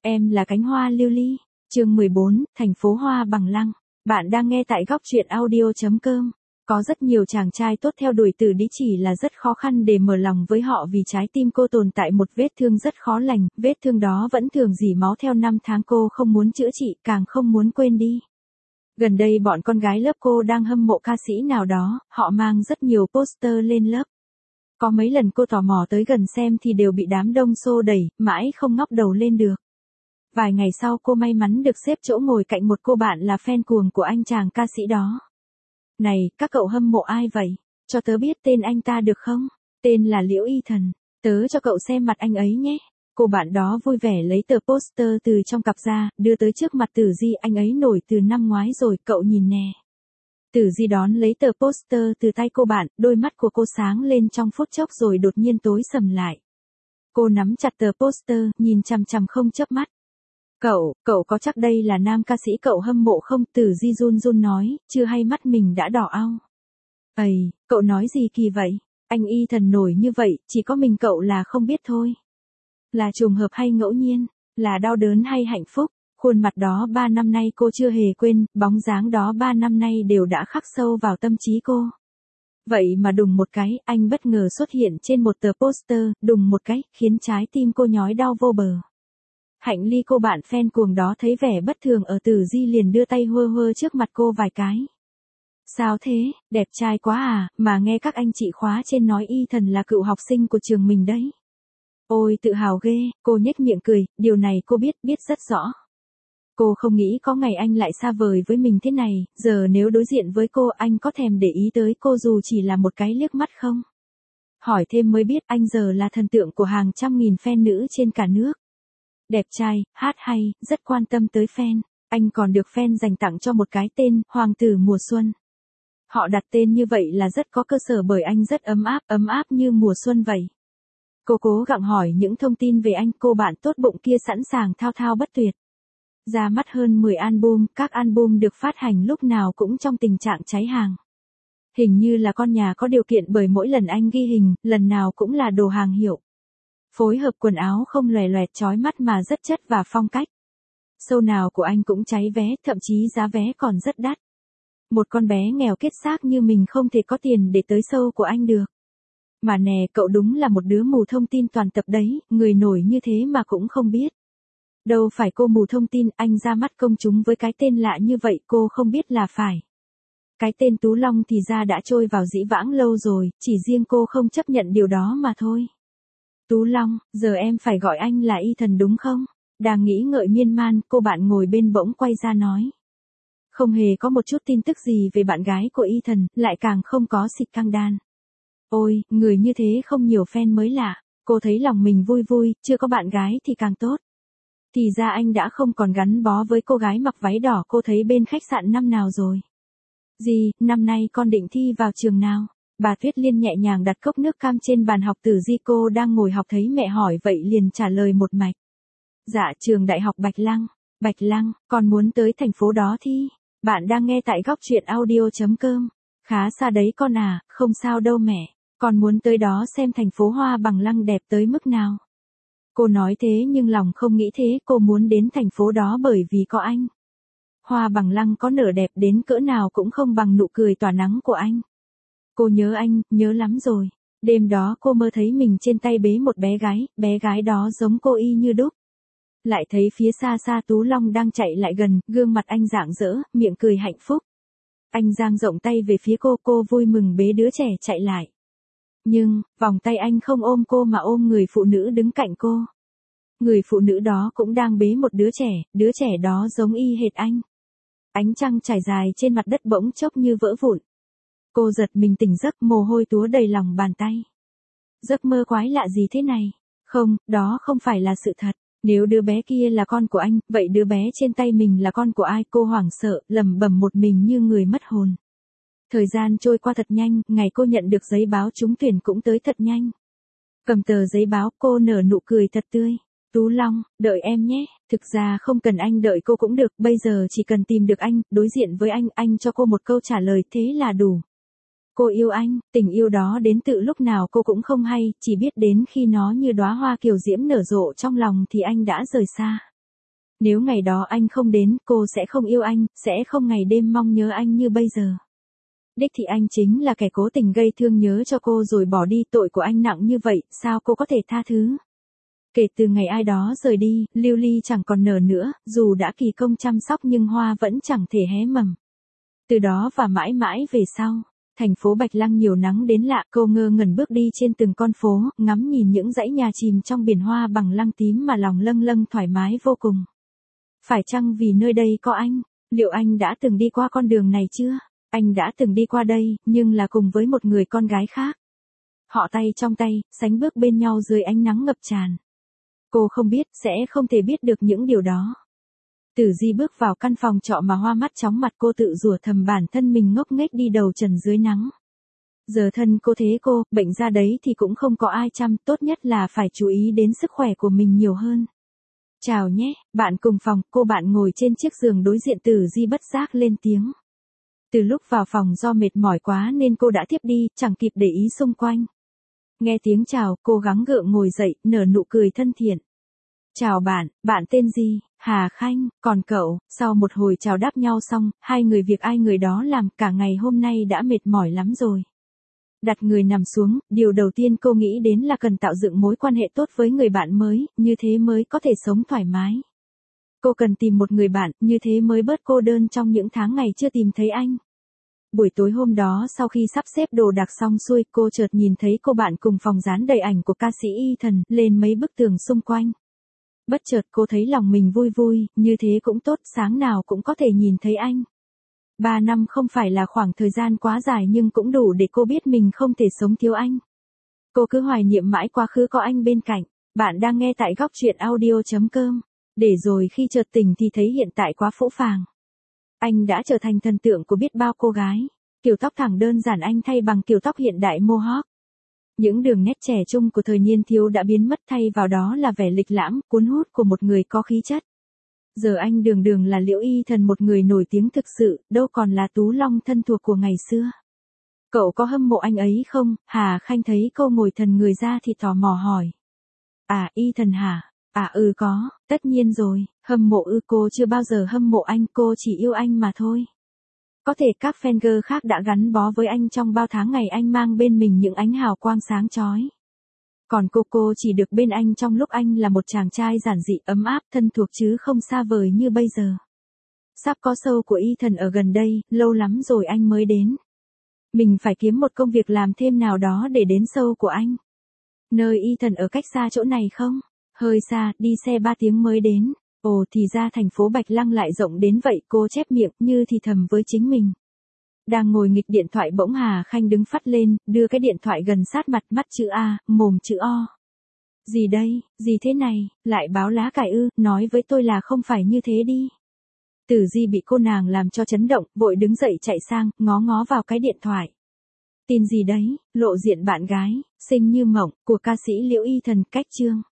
Em là cánh hoa lưu ly. Chương 14, thành phố hoa bằng lăng. Bạn đang nghe tại góc truyện audio.com. Có rất nhiều chàng trai tốt theo đuổi Tử Đí, chỉ là rất khó khăn để mở lòng với họ vì trái tim cô tồn tại một vết thương rất khó lành, vết thương đó vẫn thường rỉ máu theo năm tháng, cô không muốn chữa trị, càng không muốn quên đi. Gần đây bọn con gái lớp cô đang hâm mộ ca sĩ nào đó, họ mang rất nhiều poster lên lớp. Có mấy lần cô tò mò tới gần xem thì đều bị đám đông xô đẩy, mãi không ngóc đầu lên được. Vài ngày sau cô may mắn được xếp chỗ ngồi cạnh một cô bạn là fan cuồng của anh chàng ca sĩ đó. Này, các cậu hâm mộ ai vậy? Cho tớ biết tên anh ta được không? Tên là Liễu Y Thần. Tớ cho cậu xem mặt anh ấy nhé. Cô bạn đó vui vẻ lấy tờ poster từ trong cặp ra, đưa tới trước mặt Tử Di. Anh ấy nổi từ năm ngoái rồi, cậu nhìn nè. Tử Di đón lấy tờ poster từ tay cô bạn, đôi mắt của cô sáng lên trong phút chốc rồi đột nhiên tối sầm lại. Cô nắm chặt tờ poster, nhìn chằm chằm không chớp mắt. Cậu có chắc đây là nam ca sĩ cậu hâm mộ không? Tử Di run run nói, chưa hay mắt mình đã đỏ ao. Ây, cậu nói gì kỳ vậy? Anh Y Thần nổi như vậy, chỉ có mình cậu là không biết thôi. Là trùng hợp hay ngẫu nhiên? Là đau đớn hay hạnh phúc? Khuôn mặt đó 3 năm nay cô chưa hề quên, bóng dáng đó 3 năm nay đều đã khắc sâu vào tâm trí cô. Vậy mà đùng một cái, anh bất ngờ xuất hiện trên một tờ poster, đùng một cái, khiến trái tim cô nhói đau vô bờ. Hạnh Ly, cô bạn fan cuồng đó thấy vẻ bất thường ở Tử Di liền đưa tay hơ hơ trước mặt cô vài cái. Sao thế, đẹp trai quá à, mà nghe các anh chị khóa trên nói Y Thần là cựu học sinh của trường mình đấy. Ôi tự hào ghê, cô nhếch miệng cười, điều này cô biết rất rõ. Cô không nghĩ có ngày anh lại xa vời với mình thế này, giờ nếu đối diện với cô anh có thèm để ý tới cô dù chỉ là một cái liếc mắt không? Hỏi thêm mới biết anh giờ là thần tượng của hàng trăm nghìn fan nữ trên cả nước. Đẹp trai, hát hay, rất quan tâm tới fan. Anh còn được fan dành tặng cho một cái tên, Hoàng tử mùa xuân. Họ đặt tên như vậy là rất có cơ sở bởi anh rất ấm áp như mùa xuân vậy. Cô cố gắng hỏi những thông tin về anh, cô bạn tốt bụng kia sẵn sàng thao thao bất tuyệt. Ra mắt hơn 10 album, các album được phát hành lúc nào cũng trong tình trạng cháy hàng. Hình như là con nhà có điều kiện bởi mỗi lần anh ghi hình, lần nào cũng là đồ hàng hiệu. Phối hợp quần áo không lòe loẹt chói mắt mà rất chất và phong cách. Show nào của anh cũng cháy vé, thậm chí giá vé còn rất đắt. Một con bé nghèo kiết xác như mình không thể có tiền để tới show của anh được. Mà nè, cậu đúng là một đứa mù thông tin toàn tập đấy, người nổi như thế mà cũng không biết. Đâu phải cô mù thông tin, anh ra mắt công chúng với cái tên lạ như vậy cô không biết là phải. Cái tên Tú Long thì ra đã trôi vào dĩ vãng lâu rồi, chỉ riêng cô không chấp nhận điều đó mà thôi. Tú Long, giờ em phải gọi anh là Y Thần đúng không? Đang nghĩ ngợi miên man, cô bạn ngồi bên bỗng quay ra nói. Không hề có một chút tin tức gì về bạn gái của Y Thần, lại càng không có xịt căng đan. Ôi, người như thế không nhiều fan mới lạ, cô thấy lòng mình vui vui, chưa có bạn gái thì càng tốt. Thì ra anh đã không còn gắn bó với cô gái mặc váy đỏ cô thấy bên khách sạn năm nào rồi. Gì, năm nay con định thi vào trường nào? Bà Tuyết Liên nhẹ nhàng đặt cốc nước cam trên bàn học. Tử Di, cô đang ngồi học thấy mẹ hỏi vậy liền trả lời một mạch. Dạ, trường đại học Bạch Lăng. Bạch Lăng, con muốn tới thành phố đó thi. Bạn đang nghe tại góc truyện audio.com. Khá xa đấy con à, không sao đâu mẹ. Con muốn tới đó xem thành phố hoa bằng lăng đẹp tới mức nào. Cô nói thế nhưng lòng không nghĩ thế, cô muốn đến thành phố đó bởi vì có anh. Hoa bằng lăng có nở đẹp đến cỡ nào cũng không bằng nụ cười tỏa nắng của anh. Cô nhớ anh, nhớ lắm rồi. Đêm đó cô mơ thấy mình trên tay bế một bé gái đó giống cô y như đúc. Lại thấy phía xa xa Tú Long đang chạy lại gần, gương mặt anh rạng rỡ, miệng cười hạnh phúc. Anh dang rộng tay về phía cô vui mừng bế đứa trẻ chạy lại. Nhưng, vòng tay anh không ôm cô mà ôm người phụ nữ đứng cạnh cô. Người phụ nữ đó cũng đang bế một đứa trẻ đó giống y hệt anh. Ánh trăng trải dài trên mặt đất bỗng chốc như vỡ vụn. Cô giật mình tỉnh giấc, mồ hôi túa đầy lòng bàn tay. Giấc mơ quái lạ gì thế này? Không, đó không phải là sự thật. Nếu đứa bé kia là con của anh, vậy đứa bé trên tay mình là con của ai? Cô hoảng sợ, lẩm bẩm một mình như người mất hồn. Thời gian trôi qua thật nhanh, ngày cô nhận được giấy báo trúng tuyển cũng tới thật nhanh. Cầm tờ giấy báo, cô nở nụ cười thật tươi. Tú Long, đợi em nhé, thực ra không cần anh đợi cô cũng được, bây giờ chỉ cần tìm được anh, đối diện với anh cho cô một câu trả lời thế là đủ. Cô yêu anh, tình yêu đó đến tự lúc nào cô cũng không hay, chỉ biết đến khi nó như đóa hoa kiều diễm nở rộ trong lòng thì anh đã rời xa. Nếu ngày đó anh không đến, cô sẽ không yêu anh, sẽ không ngày đêm mong nhớ anh như bây giờ. Đích thị anh chính là kẻ cố tình gây thương nhớ cho cô rồi bỏ đi, tội của anh nặng như vậy, sao cô có thể tha thứ? Kể từ ngày ai đó rời đi, lưu ly chẳng còn nở nữa, dù đã kỳ công chăm sóc nhưng hoa vẫn chẳng thể hé mầm. Từ đó và mãi mãi về sau, thành phố Bạch Lăng nhiều nắng đến lạ, cô ngơ ngẩn bước đi trên từng con phố, ngắm nhìn những dãy nhà chìm trong biển hoa bằng lăng tím mà lòng lâng lâng thoải mái vô cùng. Phải chăng vì nơi đây có anh? Liệu anh đã từng đi qua con đường này chưa? Anh đã từng đi qua đây, nhưng là cùng với một người con gái khác. Họ tay trong tay, sánh bước bên nhau dưới ánh nắng ngập tràn. Cô không biết, sẽ không thể biết được những điều đó. Tử Di bước vào căn phòng trọ mà hoa mắt chóng mặt, cô tự rủa thầm bản thân mình ngốc nghếch đi đầu trần dưới nắng. Giờ thân cô thế cô, bệnh ra đấy thì cũng không có ai chăm, tốt nhất là phải chú ý đến sức khỏe của mình nhiều hơn. Chào nhé, bạn cùng phòng, cô bạn ngồi trên chiếc giường đối diện. Tử Di bất giác lên tiếng. Từ lúc vào phòng do mệt mỏi quá nên cô đã thiếp đi, chẳng kịp để ý xung quanh. Nghe tiếng chào, cô gắng gượng ngồi dậy, nở nụ cười thân thiện. Chào bạn, bạn tên gì? Hà Khanh, còn cậu? Sau một hồi chào đáp nhau xong, hai người việc ai người đó làm, cả ngày hôm nay đã mệt mỏi lắm rồi. Đặt người nằm xuống, điều đầu tiên cô nghĩ đến là cần tạo dựng mối quan hệ tốt với người bạn mới, như thế mới có thể sống thoải mái. Cô cần tìm một người bạn, như thế mới bớt cô đơn trong những tháng ngày chưa tìm thấy anh. Buổi tối hôm đó sau khi sắp xếp đồ đạc xong xuôi, cô chợt nhìn thấy cô bạn cùng phòng dán đầy ảnh của ca sĩ Ethan lên mấy bức tường xung quanh. Bất chợt cô thấy lòng mình vui vui, như thế cũng tốt, sáng nào cũng có thể nhìn thấy anh. 3 năm không phải là khoảng thời gian quá dài nhưng cũng đủ để cô biết mình không thể sống thiếu anh. Cô cứ hoài niệm mãi quá khứ có anh bên cạnh. Bạn đang nghe tại góc truyện audio.com. Để rồi khi chợt tỉnh thì thấy hiện tại quá phũ phàng. Anh đã trở thành thần tượng của biết bao cô gái. Kiểu tóc thẳng đơn giản anh thay bằng kiểu tóc hiện đại mohawk. Những đường nét trẻ trung của thời niên thiếu đã biến mất, thay vào đó là vẻ lịch lãm, cuốn hút của một người có khí chất. Giờ anh đường đường là Liễu Y Thần, một người nổi tiếng thực sự, đâu còn là Tú Long thân thuộc của ngày xưa. Cậu có hâm mộ anh ấy không? Hà Khanh thấy cô ngồi thần người ra thì tò mò hỏi. À, Y Thần hả? À có, tất nhiên rồi, hâm mộ cô chưa bao giờ hâm mộ anh, cô chỉ yêu anh mà thôi. Có thể các fan girl khác đã gắn bó với anh trong bao tháng ngày anh mang bên mình những ánh hào quang sáng chói. Còn cô chỉ được bên anh trong lúc anh là một chàng trai giản dị, ấm áp, thân thuộc chứ không xa vời như bây giờ. Sắp có show của Ethan ở gần đây, lâu lắm rồi anh mới đến. Mình phải kiếm một công việc làm thêm nào đó để đến show của anh. Nơi Ethan ở cách xa chỗ này không? Hơi xa, đi xe 3 tiếng mới đến. Ồ, thì ra thành phố Bạch Lăng lại rộng đến vậy, cô chép miệng như thì thầm với chính mình. Đang ngồi nghịch điện thoại bỗng Hà Khanh đứng phắt lên, đưa cái điện thoại gần sát mặt, mắt chữ A, mồm chữ O. Gì đây, gì thế này, lại báo lá cải ư, nói với tôi là không phải như thế đi. Tử Di bị cô nàng làm cho chấn động, vội đứng dậy chạy sang, ngó ngó vào cái điện thoại. Tin gì đấy, lộ diện bạn gái, xinh như mộng, của ca sĩ Liễu Y Thần, cách chương.